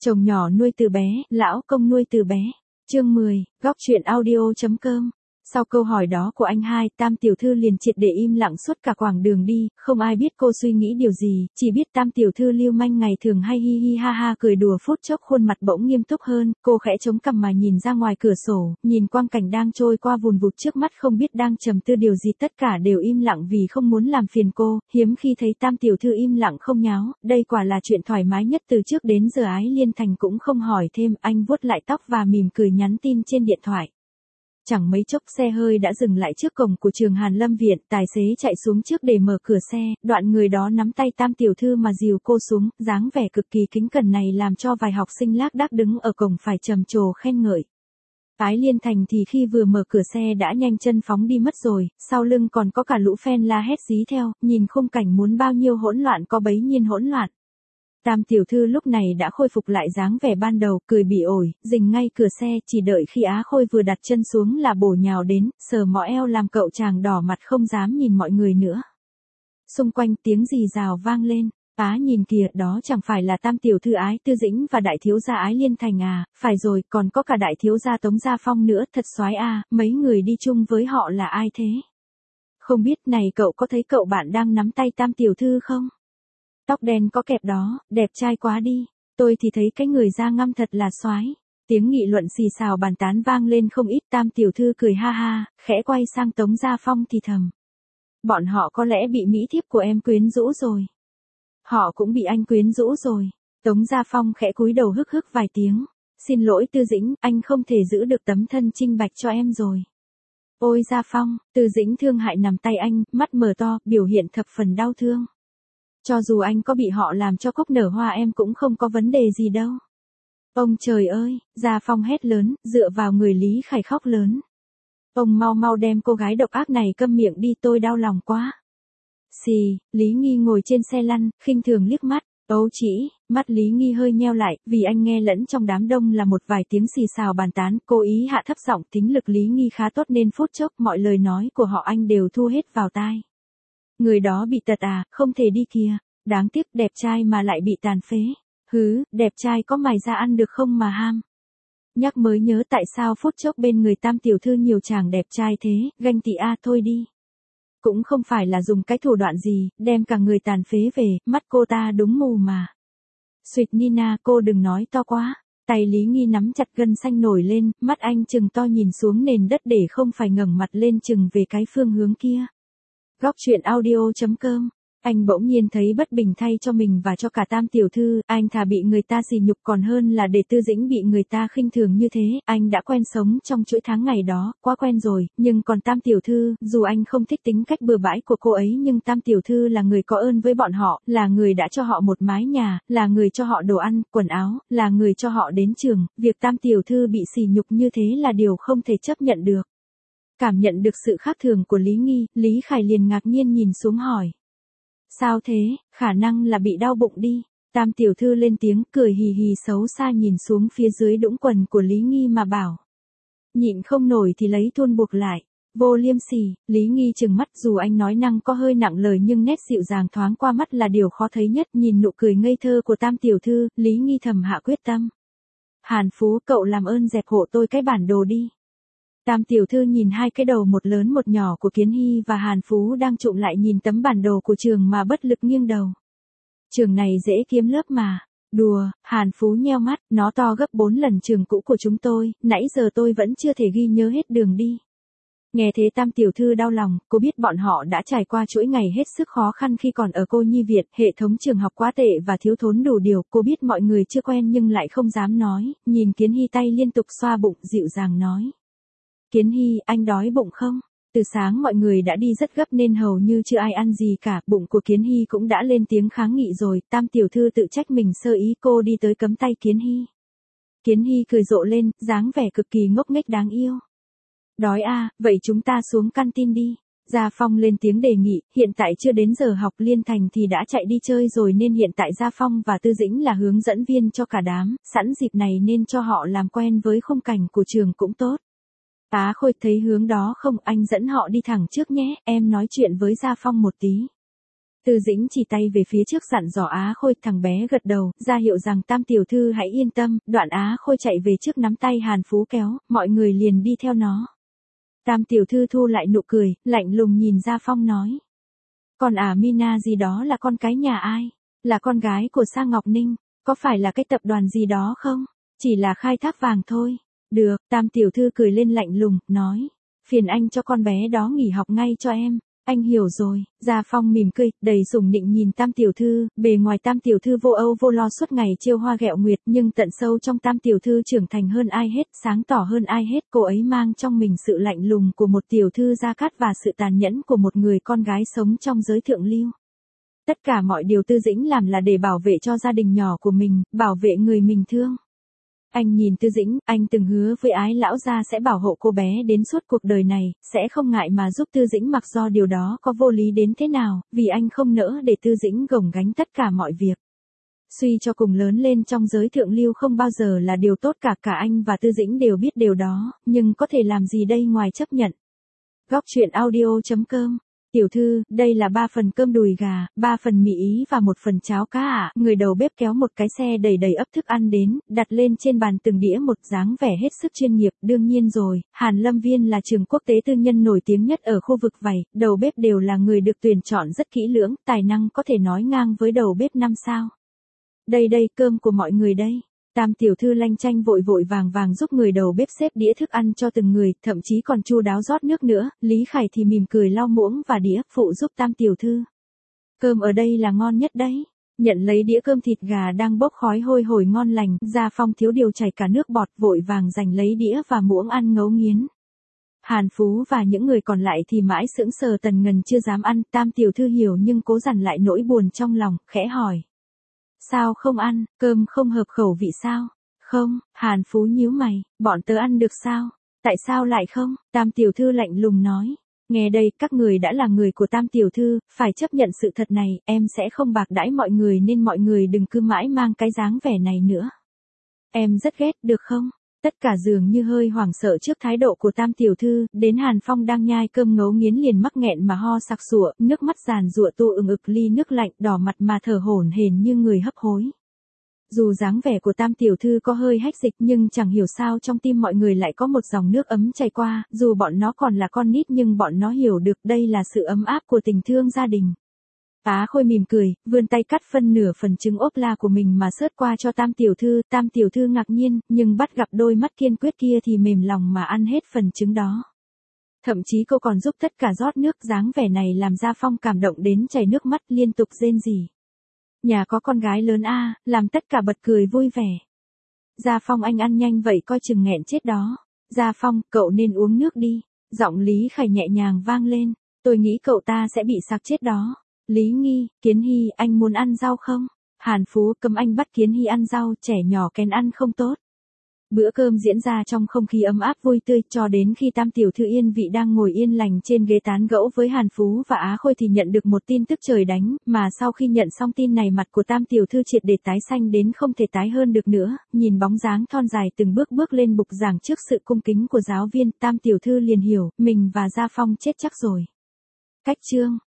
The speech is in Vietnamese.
Chồng nhỏ nuôi từ bé, lão công nuôi từ bé. Chương 10, góc chuyện audio.com. Sau câu hỏi đó của anh hai, Tam tiểu thư liền triệt để im lặng suốt cả quãng đường đi, không ai biết cô suy nghĩ điều gì, chỉ biết Tam tiểu thư lưu manh ngày thường hay hi hi ha ha cười đùa, phút chốc khuôn mặt bỗng nghiêm túc hơn, cô khẽ chống cằm mà nhìn ra ngoài cửa sổ, nhìn quang cảnh đang trôi qua vùn vụt trước mắt, không biết đang trầm tư điều gì, tất cả đều im lặng vì không muốn làm phiền cô, hiếm khi thấy Tam tiểu thư im lặng không nháo, đây quả là chuyện thoải mái nhất từ trước đến giờ. Ái Liên Thành cũng không hỏi thêm, anh vuốt lại tóc và mỉm cười nhắn tin trên điện thoại. Chẳng mấy chốc xe hơi đã dừng lại trước cổng của trường Hàn Lâm Viện, tài xế chạy xuống trước để mở cửa xe, đoạn người đó nắm tay Tam tiểu thư mà dìu cô xuống, dáng vẻ cực kỳ kính cẩn này làm cho vài học sinh lác đác đứng ở cổng phải trầm trồ khen ngợi. Ái Liên Thành thì khi vừa mở cửa xe đã nhanh chân phóng đi mất rồi, sau lưng còn có cả lũ fan la hét dí theo, nhìn khung cảnh muốn bao nhiêu hỗn loạn có bấy nhiêu hỗn loạn. Tam tiểu thư lúc này đã khôi phục lại dáng vẻ ban đầu, cười bỉ ổi, rình ngay cửa xe, chỉ đợi khi Á Khôi vừa đặt chân xuống là bổ nhào đến, sờ mõ eo làm cậu chàng đỏ mặt không dám nhìn mọi người nữa. Xung quanh tiếng rì rào vang lên, Á nhìn kìa, đó chẳng phải là Tam tiểu thư Ái Tư Dĩnh và đại thiếu gia Ái Liên Thành à, phải rồi, còn có cả đại thiếu gia Tống Gia Phong nữa, thật soái à, mấy người đi chung với họ là ai thế? Không biết này, cậu có thấy cậu bạn đang nắm tay Tam tiểu thư không? Tóc đen có kẹp đó, đẹp trai quá đi. Tôi thì thấy cái người da ngăm thật là soái. Tiếng nghị luận xì xào bàn tán vang lên không ít. Tam tiểu thư cười ha ha, khẽ quay sang Tống Gia Phong thì thầm. Bọn họ có lẽ bị mỹ thiếp của em quyến rũ rồi. Họ cũng bị anh quyến rũ rồi. Tống Gia Phong khẽ cúi đầu hức hức vài tiếng. Xin lỗi Tư Dĩnh, anh không thể giữ được tấm thân trinh bạch cho em rồi. Ôi Gia Phong, Tư Dĩnh thương hại nằm tay anh, mắt mở to, biểu hiện thập phần đau thương. Cho dù anh có bị họ làm cho cốc nở hoa em cũng không có vấn đề gì đâu. Ông trời ơi, Gia Phong hét lớn, dựa vào người Lý Khải khóc lớn. Ông mau mau đem cô gái độc ác này câm miệng đi, tôi đau lòng quá. Xì, Lý Nghi ngồi trên xe lăn, khinh thường liếc mắt. Ấu chỉ, mắt Lý Nghi hơi nheo lại, vì anh nghe lẫn trong đám đông là một vài tiếng xì xào bàn tán, cố ý hạ thấp giọng, thính lực Lý Nghi khá tốt nên phút chốc mọi lời nói của họ anh đều thu hết vào tai. Người đó bị tật à, không thể đi kìa, đáng tiếc, đẹp trai mà lại bị tàn phế. Hứ, đẹp trai có mày ra ăn được không mà ham. Nhắc mới nhớ tại sao phút chốc bên người Tam tiểu thư nhiều chàng đẹp trai thế, ganh tị a, thôi đi. Cũng không phải là dùng cái thủ đoạn gì, đem cả người tàn phế về, mắt cô ta đúng mù mà. Suyệt Nina, cô đừng nói to quá. Tay Lý Nghi nắm chặt gân xanh nổi lên, mắt anh trừng to nhìn xuống nền đất để không phải ngẩng mặt lên chừng về cái phương hướng kia. Góc chuyện audio.com. Anh bỗng nhiên thấy bất bình thay cho mình và cho cả Tam tiểu thư, anh thà bị người ta sỉ nhục còn hơn là để Tư Dĩnh bị người ta khinh thường như thế, anh đã quen sống trong chuỗi tháng ngày đó, quá quen rồi, nhưng còn Tam tiểu thư, dù anh không thích tính cách bừa bãi của cô ấy nhưng Tam tiểu thư là người có ơn với bọn họ, là người đã cho họ một mái nhà, là người cho họ đồ ăn, quần áo, là người cho họ đến trường, việc Tam tiểu thư bị sỉ nhục như thế là điều không thể chấp nhận được. Cảm nhận được sự khác thường của Lý Nghi, Lý Khải liền ngạc nhiên nhìn xuống hỏi. Sao thế, khả năng là bị đau bụng đi. Tam tiểu thư lên tiếng cười hì hì xấu xa nhìn xuống phía dưới đũng quần của Lý Nghi mà bảo. Nhịn không nổi thì lấy thun buộc lại. Vô liêm sỉ, Lý Nghi trừng mắt dù anh nói năng có hơi nặng lời nhưng nét dịu dàng thoáng qua mắt là điều khó thấy nhất. Nhìn nụ cười ngây thơ của Tam tiểu thư, Lý Nghi thầm hạ quyết tâm. Hàn Phú, cậu làm ơn dẹp hộ tôi cái bản đồ đi. Tam tiểu thư nhìn hai cái đầu một lớn một nhỏ của Kiến Hy và Hàn Phú đang trụm lại nhìn tấm bản đồ của trường mà bất lực nghiêng đầu. Trường này dễ kiếm lớp mà. Đùa, Hàn Phú nheo mắt, nó to gấp 4 lần trường cũ của chúng tôi, nãy giờ tôi vẫn chưa thể ghi nhớ hết đường đi. Nghe thế Tam tiểu thư đau lòng, cô biết bọn họ đã trải qua chuỗi ngày hết sức khó khăn khi còn ở cô nhi Việt, hệ thống trường học quá tệ và thiếu thốn đủ điều, cô biết mọi người chưa quen nhưng lại không dám nói, nhìn Kiến Hy tay liên tục xoa bụng, dịu dàng nói. Kiến Hy, anh đói bụng không? Từ sáng mọi người đã đi rất gấp nên hầu như chưa ai ăn gì cả, bụng của Kiến Hy cũng đã lên tiếng kháng nghị rồi, Tam tiểu thư tự trách mình sơ ý, cô đi tới cấm tay Kiến Hy. Kiến Hy cười rộ lên, dáng vẻ cực kỳ ngốc nghếch đáng yêu. Đói à, vậy chúng ta xuống canteen đi. Gia Phong lên tiếng đề nghị, hiện tại chưa đến giờ học, Liên Thành thì đã chạy đi chơi rồi nên hiện tại Gia Phong và Tư Dĩnh là hướng dẫn viên cho cả đám, sẵn dịp này nên cho họ làm quen với khung cảnh của trường cũng tốt. Á Khôi thấy hướng đó không, anh dẫn họ đi thẳng trước nhé, em nói chuyện với Gia Phong một tí. Tư Dĩnh chỉ tay về phía trước dặn dò Á Khôi, thằng bé gật đầu, ra hiệu rằng Tam tiểu thư hãy yên tâm, đoạn Á Khôi chạy về trước nắm tay Hàn Phú kéo, mọi người liền đi theo nó. Tam tiểu thư thu lại nụ cười, lạnh lùng nhìn Gia Phong nói. Còn Mina gì đó là con cái nhà ai? Là con gái của Sa Ngọc Ninh, có phải là cái tập đoàn gì đó không? Chỉ là khai thác vàng thôi. Được, Tam tiểu thư cười lên lạnh lùng, nói. Phiền anh cho con bé đó nghỉ học ngay cho em. Anh hiểu rồi. Gia Phong mỉm cười, đầy sủng nịnh nhìn Tam tiểu thư, bề ngoài Tam tiểu thư vô âu vô lo suốt ngày trêu hoa ghẹo nguyệt, nhưng tận sâu trong Tam tiểu thư trưởng thành hơn ai hết, sáng tỏ hơn ai hết, cô ấy mang trong mình sự lạnh lùng của một tiểu thư gia cát và sự tàn nhẫn của một người con gái sống trong giới thượng lưu. Tất cả mọi điều Tư Dĩnh làm là để bảo vệ cho gia đình nhỏ của mình, bảo vệ người mình thương. Anh nhìn Tư Dĩnh, anh từng hứa với Ái lão gia sẽ bảo hộ cô bé đến suốt cuộc đời này, sẽ không ngại mà giúp Tư Dĩnh mặc do điều đó có vô lý đến thế nào, vì anh không nỡ để Tư Dĩnh gồng gánh tất cả mọi việc. Suy cho cùng lớn lên trong giới thượng lưu không bao giờ là điều tốt cả anh và Tư Dĩnh đều biết điều đó, nhưng có thể làm gì đây ngoài chấp nhận. Góc truyện audio.com. Tiểu thư, đây là 3 phần cơm đùi gà, 3 phần mì ý và 1 phần cháo cá ạ. Người đầu bếp kéo một cái xe đầy đầy ắp thức ăn đến, đặt lên trên bàn từng đĩa một dáng vẻ hết sức chuyên nghiệp. Đương nhiên rồi, Hàn Lâm Viên là trường quốc tế tư nhân nổi tiếng nhất ở khu vực vảy, đầu bếp đều là người được tuyển chọn rất kỹ lưỡng, tài năng có thể nói ngang với đầu bếp 5 sao. Đây cơm của mọi người đây. Tam tiểu thư lanh chanh vội vàng giúp người đầu bếp xếp đĩa thức ăn cho từng người, thậm chí còn chu đáo rót nước nữa, Lý Khải thì mỉm cười lau muỗng và đĩa, phụ giúp Tam tiểu thư. Cơm ở đây là ngon nhất đấy. Nhận lấy đĩa cơm thịt gà đang bốc khói hôi hổi ngon lành, Gia Phong thiếu điều chảy cả nước bọt, vội vàng giành lấy đĩa và muỗng ăn ngấu nghiến. Hàn Phú và những người còn lại thì mãi sững sờ tần ngần chưa dám ăn, Tam tiểu thư hiểu nhưng cố dằn lại nỗi buồn trong lòng, khẽ hỏi. Sao không ăn, cơm không hợp khẩu vị sao? Không, Hàn Phú nhíu mày, bọn tớ ăn được sao? Tại sao lại không? Tam tiểu thư lạnh lùng nói. Nghe đây, các người đã là người của Tam tiểu thư, phải chấp nhận sự thật này, em sẽ không bạc đãi mọi người nên mọi người đừng cứ mãi mang cái dáng vẻ này nữa. Em rất ghét, được không? Tất cả dường như hơi hoảng sợ trước thái độ của Tam tiểu thư, đến Hàn Phong đang nhai cơm ngấu nghiến liền mắc nghẹn mà ho sặc sụa, nước mắt giàn giụa tu ực ly nước lạnh, đỏ mặt mà thở hổn hển như người hấp hối. Dù dáng vẻ của Tam tiểu thư có hơi hách dịch nhưng chẳng hiểu sao trong tim mọi người lại có một dòng nước ấm chảy qua, dù bọn nó còn là con nít nhưng bọn nó hiểu được đây là sự ấm áp của tình thương gia đình. Á Khôi mỉm cười, vươn tay cắt phân nửa phần trứng ốp la của mình mà xớt qua cho Tam tiểu thư ngạc nhiên, nhưng bắt gặp đôi mắt kiên quyết kia thì mềm lòng mà ăn hết phần trứng đó. Thậm chí cô còn giúp tất cả rót nước, dáng vẻ này làm Gia Phong cảm động đến chảy nước mắt liên tục rên rỉ. Nhà có con gái lớn a, làm tất cả bật cười vui vẻ. Gia Phong anh ăn nhanh vậy coi chừng nghẹn chết đó. Gia Phong, cậu nên uống nước đi. Giọng Lý Khải nhẹ nhàng vang lên. Tôi nghĩ cậu ta sẽ bị sặc chết đó. Lý Nghi, Kiến Hy, anh muốn ăn rau không? Hàn Phú, cấm anh bắt Kiến Hy ăn rau, trẻ nhỏ kén ăn không tốt. Bữa cơm diễn ra trong không khí ấm áp vui tươi, cho đến khi Tam tiểu thư yên vị đang ngồi yên lành trên ghế tán gẫu với Hàn Phú và Á Khôi thì nhận được một tin tức trời đánh, mà sau khi nhận xong tin này mặt của Tam tiểu thư triệt để tái xanh đến không thể tái hơn được nữa, nhìn bóng dáng thon dài từng bước lên bục giảng trước sự cung kính của giáo viên, Tam tiểu thư liền hiểu, mình và Gia Phong chết chắc rồi. Cách chương